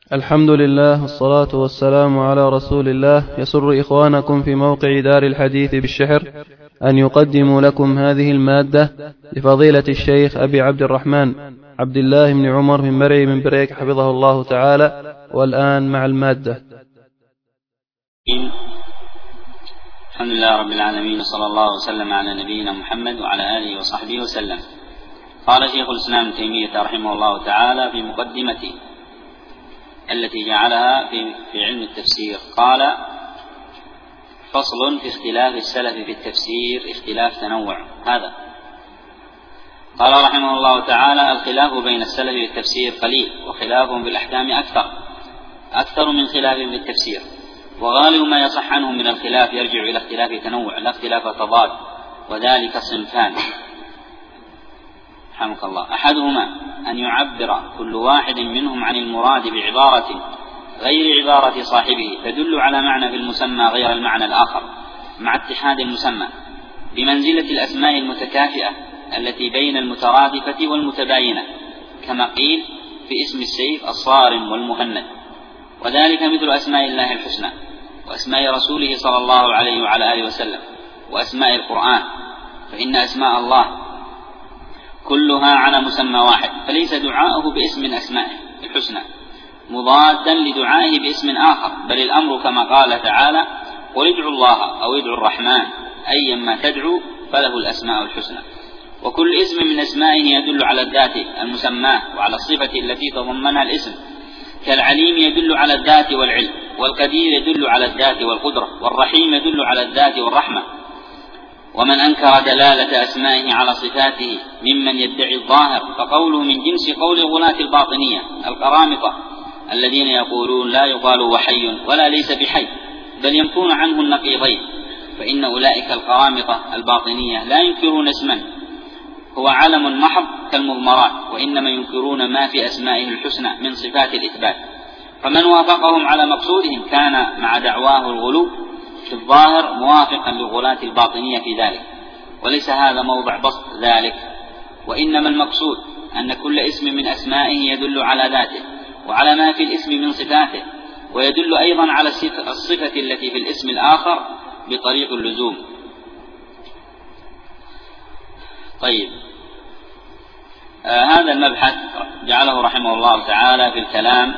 الحمد لله والصلاة والسلام على رسول الله. يسر إخوانكم في موقع دار الحديث بالشحر أن يقدموا لكم هذه المادة لفضيلة الشيخ أبي عبد الرحمن عبد الله بن عمر بن مرعي من بريك حفظه الله تعالى. والآن مع المادة. الحمد لله رب العالمين، صلى الله وسلم على نبينا محمد وعلى آله وصحبه وسلم. قال شيخ الإسلام ابن تيمية رحمه الله تعالى في مقدمته التي جعلها في علم التفسير، قال: فصل في اختلاف السلف في التفسير اختلاف تنوع. هذا قال رحمه الله تعالى: الخلاف بين السلف في التفسير قليل، وخلافهم في الأحكام أكثر من خلافهم في التفسير، وغالب ما يصح عنهم من الخلاف يرجع إلى اختلاف تنوع لا اختلاف تضاد، وذلك صنفان رحمك الله: أحدهما أن يعبر كل واحد منهم عن المراد بعبارة غير عبارة صاحبه تدل على معنى في المسمى غير المعنى الآخر مع اتحاد المسمى، بمنزلة الأسماء المتكافئة التي بين المترادفة والمتباينة، كما قيل في اسم السيف الصارم والمهند، وذلك مثل أسماء الله الحسنى وأسماء رسوله صلى الله عليه وعلى آله وسلم وأسماء القرآن، فإن أسماء الله كلها على مسمى واحد، فليس دعاؤه باسم من أسمائه الحسنى مضادا لدعائه باسم آخر، بل الأمر كما قال تعالى: قل ادعوا الله أو ادعوا الرحمن أيما تدعوا فله الأسماء الحسنى. وكل اسم من أسمائه يدل على الذات المسماه وعلى الصفة التي تضمنها الاسم، كالعليم يدل على الذات والعلم، والقدير يدل على الذات والقدرة، والرحيم يدل على الذات والرحمة. ومن أنكر دلالة أسمائه على صفاته ممن يدعي الظاهر فقوله من جنس قول الغلاة الباطنية القرامطة الذين يقولون لا يقال وحي ولا ليس بحي، بل ينفون عنه النقيضين، فإن أولئك القرامطة الباطنية لا ينكرون اسما هو علم محض كالمضمرات، وإنما ينكرون ما في أسمائه الحسنى من صفات الإثبات، فمن وافقهم على مقصودهم كان مع دعواه الغلو في الظاهر موافقا للغلاة الباطنية في ذلك، وليس هذا موضع بسط ذلك، وإنما المقصود أن كل اسم من أسمائه يدل على ذاته وعلى ما في الاسم من صفاته، ويدل أيضا على الصفة التي في الاسم الآخر بطريق اللزوم. طيب، هذا المبحث جعله رحمه الله تعالى في الكلام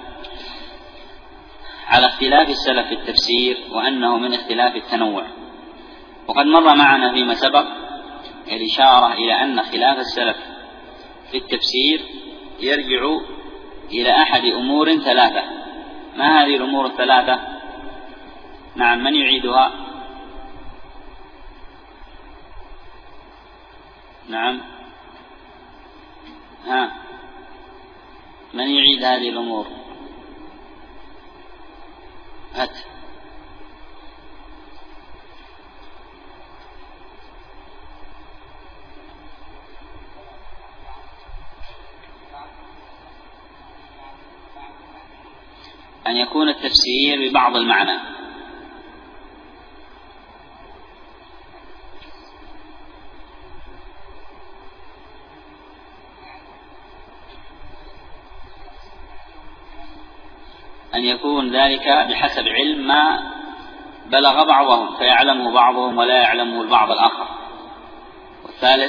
على اختلاف السلف في التفسير، وأنه من اختلاف التنوع. وقد مر معنا فيما سبق الإشارة إلى أن خلاف السلف في التفسير يرجع إلى أحد أمور ثلاثة. ما هذه الأمور الثلاثة؟ نعم، من يعيدها؟ نعم، من يعيد هذه الأمور؟ هات. أن يكون التفسير ببعض المعنى، أن يكون ذلك بحسب علم ما بلغ بعضهم فيعلمه بعضهم ولا يعلمه البعض الآخر. والثالث؟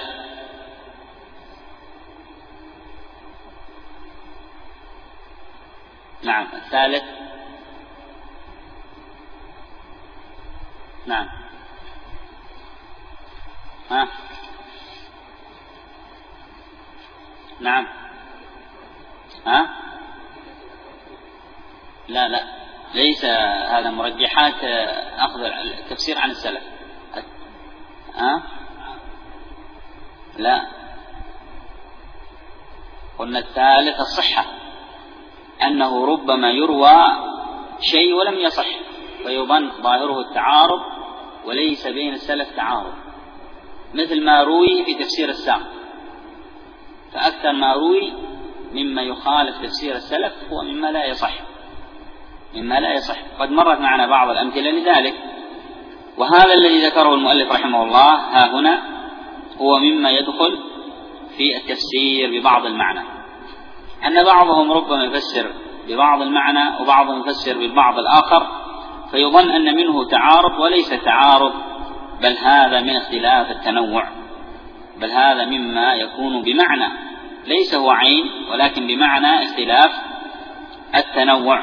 نعم، الثالث؟ نعم، نعم، لا ليس هذا مرجحات أخذ التفسير عن السلف. لا، قلنا الثالث الصحة، أنه ربما يروى شيء ولم يصح فيظن ظاهره التعارض وليس بين السلف تعارض، مثل ما روي في تفسير الساق، فأكثر ما روي مما يخالف تفسير السلف هو مما لا يصح. قد مرت معنا بعض الأمثلة لذلك. وهذا الذي ذكره المؤلف رحمه الله ها هنا هو مما يدخل في التفسير ببعض المعنى، أن بعضهم ربما يفسر ببعض المعنى وبعضهم يفسر بالبعض الآخر، فيظن أن منه تعارض، وليس تعارض، بل هذا من اختلاف التنوع، بل هذا مما يكون بمعنى ليس هو عين، ولكن بمعنى اختلاف التنوع.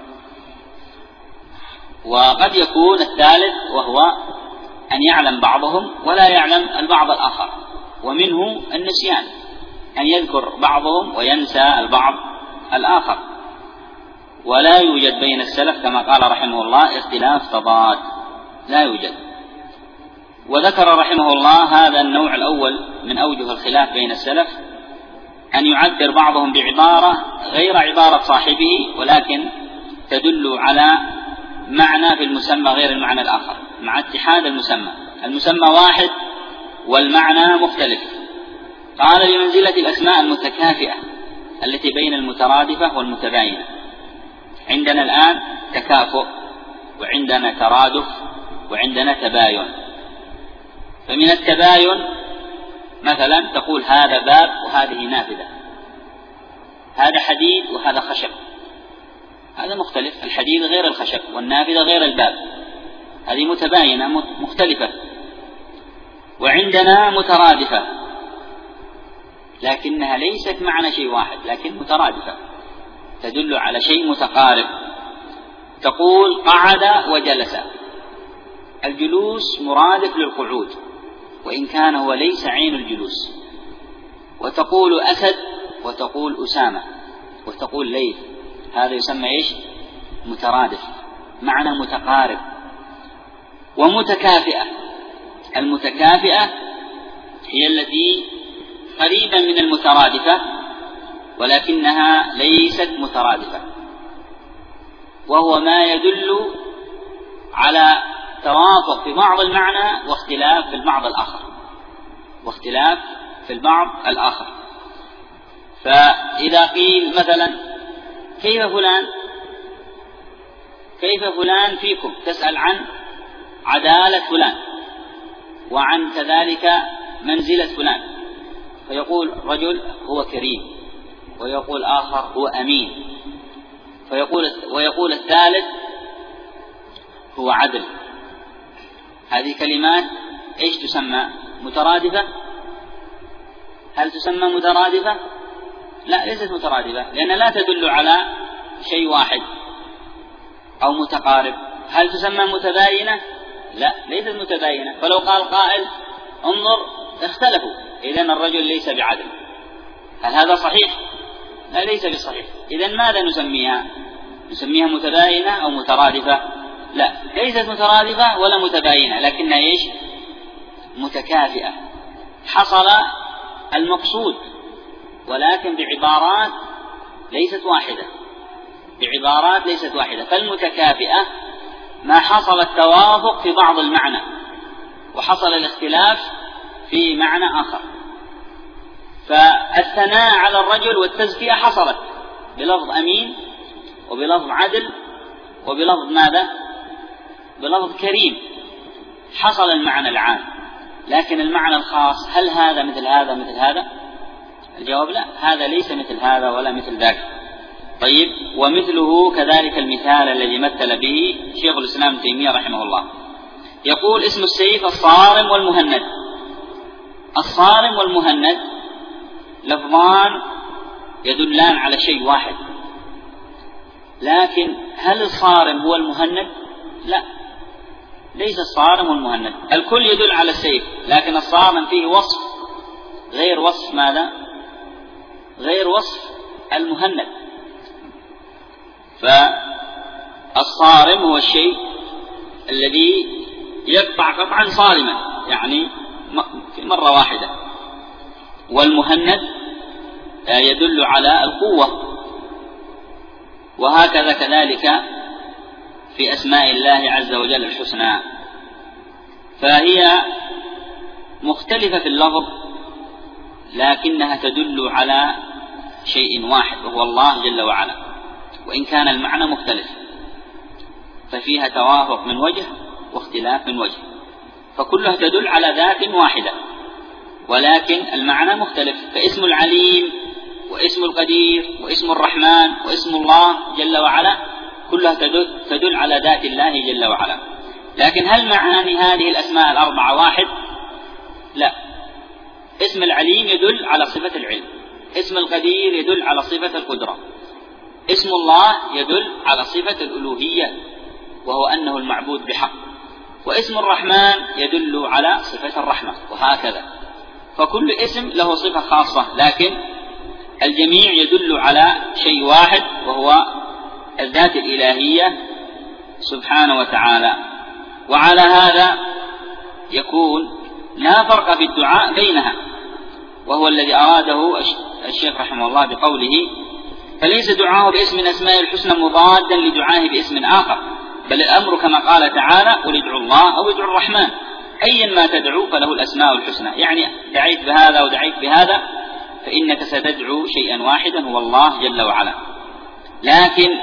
وقد يكون الثالث وهو أن يعلم بعضهم ولا يعلم البعض الآخر، ومنه النسيان، أن يذكر بعضهم وينسى البعض الآخر. ولا يوجد بين السلف كما قال رحمه الله اختلاف تضاد، لا يوجد. وذكر رحمه الله هذا النوع الأول من أوجه الخلاف بين السلف، أن يعبر بعضهم بعبارة غير عبارة صاحبه، ولكن تدل على معنى في المسمى غير المعنى الآخر، مع اتحاد المسمى واحد والمعنى مختلف. قال بمنزلة الأسماء المتكافئة التي بين المترادفة والمتباينة. عندنا الآن تكافؤ، وعندنا ترادف، وعندنا تباين. فمن التباين مثلا تقول هذا باب وهذه نافذة، هذا حديد وهذا خشب، هذا مختلف، الحديد غير الخشب والنافذة غير الباب، هذه متباينة مختلفة. وعندنا مترادفة لكنها ليست معنى شيء واحد، لكن مترادفة تدل على شيء متقارب. تقول قعد وجلس، الجلوس مرادف للقعود وإن كان هو ليس عين الجلوس. وتقول أسد وتقول أسامة وتقول ليث، هذا يسمى إيش؟ مترادف، معنى متقارب. ومتكافئة، المتكافئة هي التي قريبا من المترادفة ولكنها ليست مترادفة، وهو ما يدل على توافق في بعض المعنى واختلاف في البعض الآخر. فإذا قيل مثلا كيف فلان فيكم، تسأل عن عدالة فلان وعن كذلك منزلة فلان، فيقول رجل هو كريم، ويقول آخر هو أمين، ويقول الثالث هو عدل. هذه كلمات إيش تسمى؟ مترادفة؟ هل تسمى مترادفة؟ لا، ليست مترادفة، لأن لا تدل على شيء واحد أو متقارب. هل تسمى متباينة؟ لا، ليست متباينة. فلو قال قائل انظر اختلفوا، إذن الرجل ليس بعدل، هل هذا صحيح؟ لا، ليس بالصحيح. إذن ماذا نسميها؟ نسميها متباينة أو مترادفة؟ لا، ليست مترادفة ولا متباينة، لكنها إيش؟ متكافئة. حصل المقصود ولكن بعبارات ليست واحدة. فالمتكافئة ما حصل التوافق في بعض المعنى وحصل الاختلاف في معنى آخر. فالثناء على الرجل والتزكية حصلت بلفظ أمين وبلفظ عدل وبلفظ ماذا؟ بلفظ كريم، حصل المعنى العام. لكن المعنى الخاص هل هذا مثل هذا؟ الجواب لا، هذا ليس مثل هذا ولا مثل ذاك. طيب، ومثله كذلك المثال الذي مثل به شيخ الإسلام ابن تيمية رحمه الله، يقول اسم السيف الصارم والمهند. الصارم والمهند لفظان يدلان على شيء واحد، لكن هل الصارم هو المهند؟ لا، ليس الصارم والمهند، الكل يدل على السيف، لكن الصارم فيه وصف غير وصف ماذا؟ غير وصف المهند. فالصارم هو الشيء الذي يقطع قطعا صارما، يعني في مرة واحدة. والمهند يدل على القوة. وهكذا كذلك في أسماء الله عز وجل الحسنى، فهي مختلفة في اللفظ لكنها تدل على شيء واحد وهو الله جل وعلا، وإن كان المعنى مختلف، ففيها توافق من وجه واختلاف من وجه، فكلها تدل على ذات واحدة ولكن المعنى مختلف. فاسم العليم واسم القدير واسم الرحمن واسم الله جل وعلا كلها تدل على ذات الله جل وعلا. لكن هل معاني هذه الأسماء الأربعة واحد؟ لا. اسم العليم يدل على صفة العلم، اسم القدير يدل على صفة القدرة، اسم الله يدل على صفة الألوهية وهو أنه المعبود بحق، واسم الرحمن يدل على صفة الرحمة، وهكذا. فكل اسم له صفة خاصة، لكن الجميع يدل على شيء واحد وهو الذات الإلهية سبحانه وتعالى. وعلى هذا يكون لا فرق في الدعاء بينها، وهو الذي أراده الشيخ رحمه الله بقوله: فليس دعاءه باسم من أسماء الحسنى مضادا لدعائه باسم آخر، بل الأمر كما قال تعالى: قل ادعوا الله أو ادعوا الرحمن أيا ما تدعو فله الأسماء الحسنى. يعني دعيت بهذا ودعيت بهذا فإنك ستدعو شيئا واحدا هو الله جل وعلا. لكن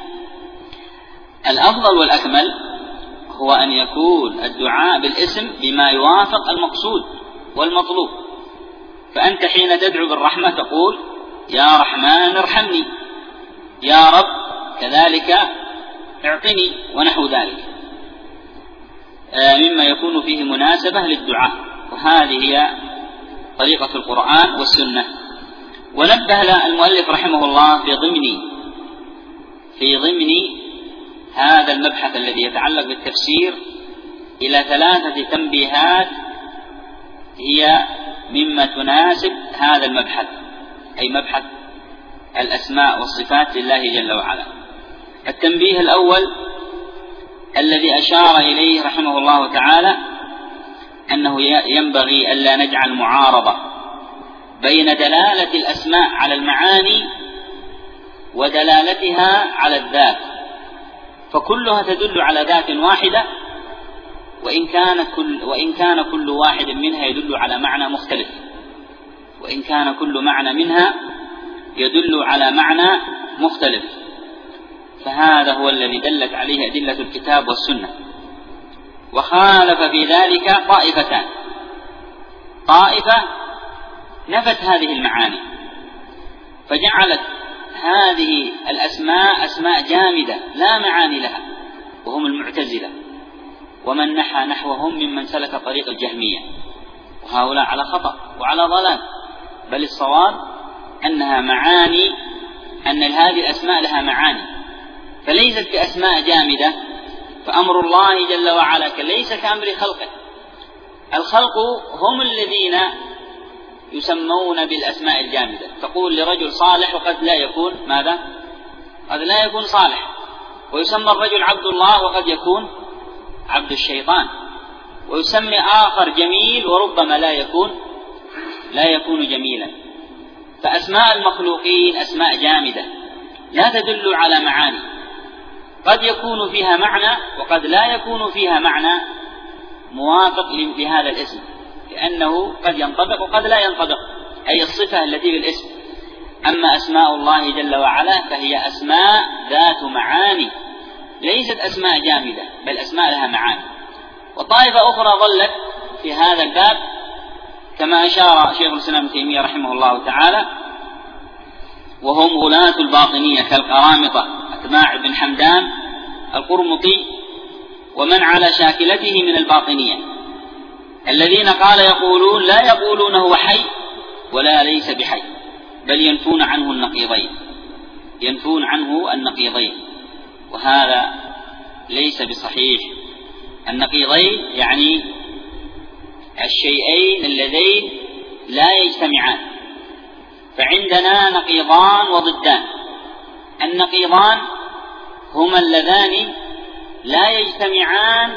الأفضل والأكمل هو أن يكون الدعاء بالاسم بما يوافق المقصود والمطلوب. فأنت حين تدعو بالرحمة تقول: يا رحمن ارحمني، يا رب كذلك اعطني، ونحو ذلك مما يكون فيه مناسبة للدعاء. وهذه هي طريقة القرآن والسنة. ونبه المؤلف رحمه الله في ضمن هذا المبحث الذي يتعلق بالتفسير إلى 3 تنبيهات هي مما تناسب هذا المبحث، أي مبحث الأسماء والصفات لله جل وعلا. التنبيه الأول الذي أشار إليه رحمه الله تعالى أنه ينبغي ألا نجعل معارضة بين دلالة الأسماء على المعاني ودلالتها على الذات، فكلها تدل على ذات واحدة، وإن كان كل واحد منها يدل على معنى مختلف، وإن كان كل معنى منها يدل على معنى مختلف. فهذا هو الذي دلت عليه أدلة الكتاب والسنة. وخالف في ذلك طائفتان: طائفة نفت هذه المعاني فجعلت هذه الأسماء أسماء جامدة لا معاني لها، وهم المعتزلة، ومن نحى نحوهم ممن سلك طريق الجهمية، وهؤلاء على خطأ وعلى ضلال. بل الصواب أنها معاني، أن هذه الأسماء لها معاني، فليست كأسماء جامدة. فأمر الله جل وعلا ليس كأمر خلقه. الخلق هم الذين يسمون بالأسماء الجامدة. تقول لرجل صالح وقد لا يكون ماذا؟ قد لا يكون صالح. ويسمى الرجل عبد الله وقد يكون عبد الشيطان. ويسمي آخر جميل وربما لا يكون جميلا. فأسماء المخلوقين أسماء جامدة لا تدل على معاني، قد يكون فيها معنى وقد لا يكون فيها معنى موافق لهذا الاسم، لأنه قد ينطبق وقد لا ينطبق، أي الصفة التي بالاسم. أما أسماء الله جل وعلا فهي أسماء ذات معاني، ليست أسماء جامدة، بل أسماء لها معاني. وطائفة أخرى ضلت في هذا الباب كما أشار شيخ الإسلام ابن تيمية رحمه الله تعالى، وهم غلاة الباطنية كالقرامطة أتباع ابن حمدان القرمطي ومن على شاكلته من الباطنية، الذين يقولون لا يقولون هو حي ولا ليس بحي، بل ينفون عنه النقيضين، وهذا ليس بصحيح. النقيضين يعني الشيئين اللذين لا يجتمعان، فعندنا نقيضان وضدان. النقيضان هما اللذان لا يجتمعان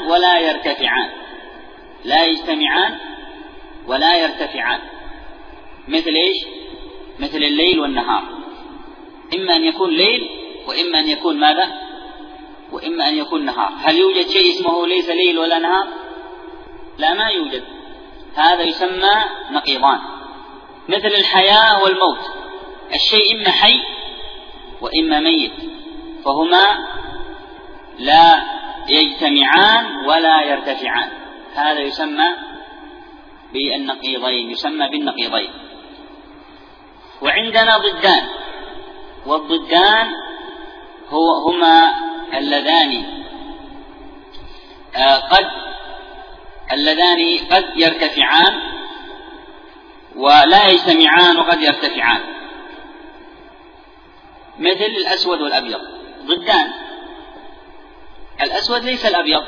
ولا يرتفعان، مثل إيش؟ مثل الليل والنهار، إما أن يكون ليل وإما أن يكون ماذا؟ وإما أن يكون نهار. هل يوجد شيء اسمه ليس ليل ولا نهار؟ لا، ما يوجد. هذا يسمى نقيضان. مثل الحياة والموت، الشيء إما حي وإما ميت، فهما لا يجتمعان ولا يرتفعان. هذا يسمى بالنقيضين. وعندنا ضدان، والضدان هما اللذان قد يرتفعان ولا يجتمعان وقد يرتفعان، مثل الأسود والأبيض ضدان. الأسود ليس الأبيض،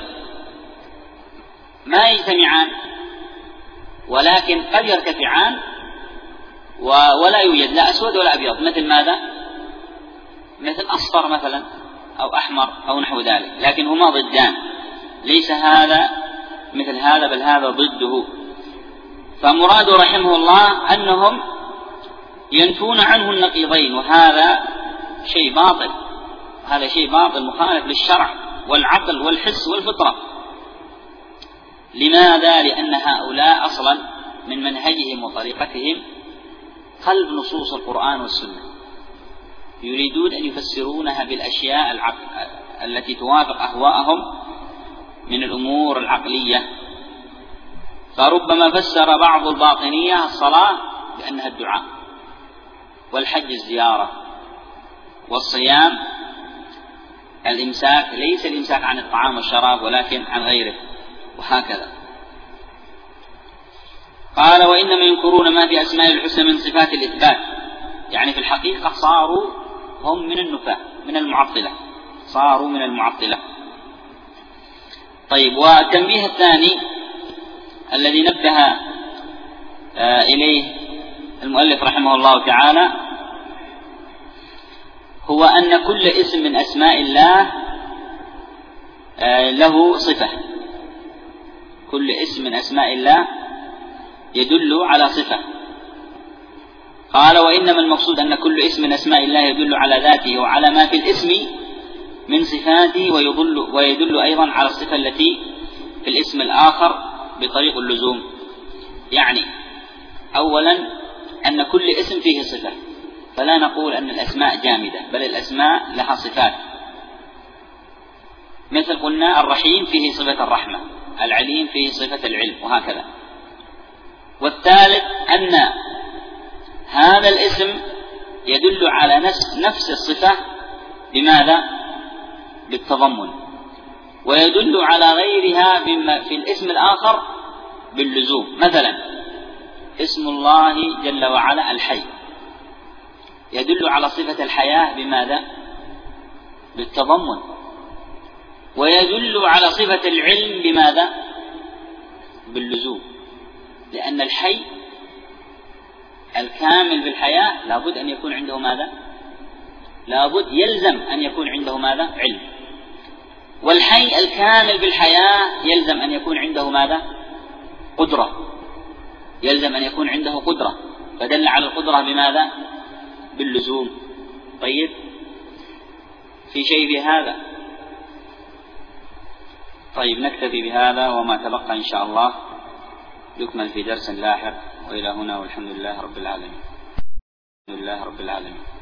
ما يجتمعان، ولكن قد يرتفعان ولا يوجد لا أسود ولا أبيض. مثل ماذا؟ مثل أصفر مثلا أو أحمر أو نحو ذلك، لكن هما ضدان، ليس هذا مثل هذا بل هذا ضده. فمراد رحمه الله أنهم ينفون عنه النقيضين، وهذا شيء باطل، هذا شيء باطل مخالف للشرع والعقل والحس والفطرة. لماذا؟ لأن هؤلاء أصلا من منهجهم وطريقتهم قلب نصوص القرآن والسنة، يريدون أن يفسرونها بالأشياء التي توافق أهواءهم من الأمور العقلية. فربما فسر بعض الباطنية الصلاة بأنها الدعاء، والحج الزيارة، والصيام الإمساك، ليس الإمساك عن الطعام والشراب ولكن عن غيره، وهكذا. قال: وإنما ينكرون ما في أسماء الحسنى من صفات الإثبات، يعني في الحقيقة صاروا هم من النفاة، من المعطلة، صاروا من المعطلة. طيب، والتنبيه الثاني الذي نبه إليه المؤلف رحمه الله تعالى هو أن كل اسم من أسماء الله له صفة، كل اسم من أسماء الله يدل على صفة. قال: وإنما المقصود أن كل اسم من أسماء الله يدل على ذاته وعلى ما في الاسم من صفاته، ويدل أيضا على الصفة التي في الاسم الآخر بطريق اللزوم. يعني أولا أن كل اسم فيه صفة، فلا نقول أن الأسماء جامدة، بل الأسماء لها صفات. مثل قلنا الرحيم فيه صفة الرحمة، العليم فيه صفة العلم، وهكذا. والثالث أن هذا الاسم يدل على نفس الصفة بماذا؟ بالتضمن، ويدل على غيرها في الاسم الآخر باللزوم. مثلا اسم الله جل وعلا الحي يدل على صفة الحياة بماذا؟ بالتضمن، ويدل على صفة العلم بماذا؟ باللزوم، لأن الحي الكامل بالحياة لابد أن يكون عنده ماذا؟ لابد يلزم أن يكون عنده ماذا؟ علم. والحي الكامل بالحياة يلزم أن يكون عنده ماذا؟ قدرة، يلزم أن يكون عنده قدرة، فدل على القدرة بماذا؟ باللزوم. طيب، في شيء بهذا؟ طيب، نكتفي بهذا، وما تبقى إن شاء الله يكمل في درس لاحق. وإلى هنا، والحمد لله رب العالمين.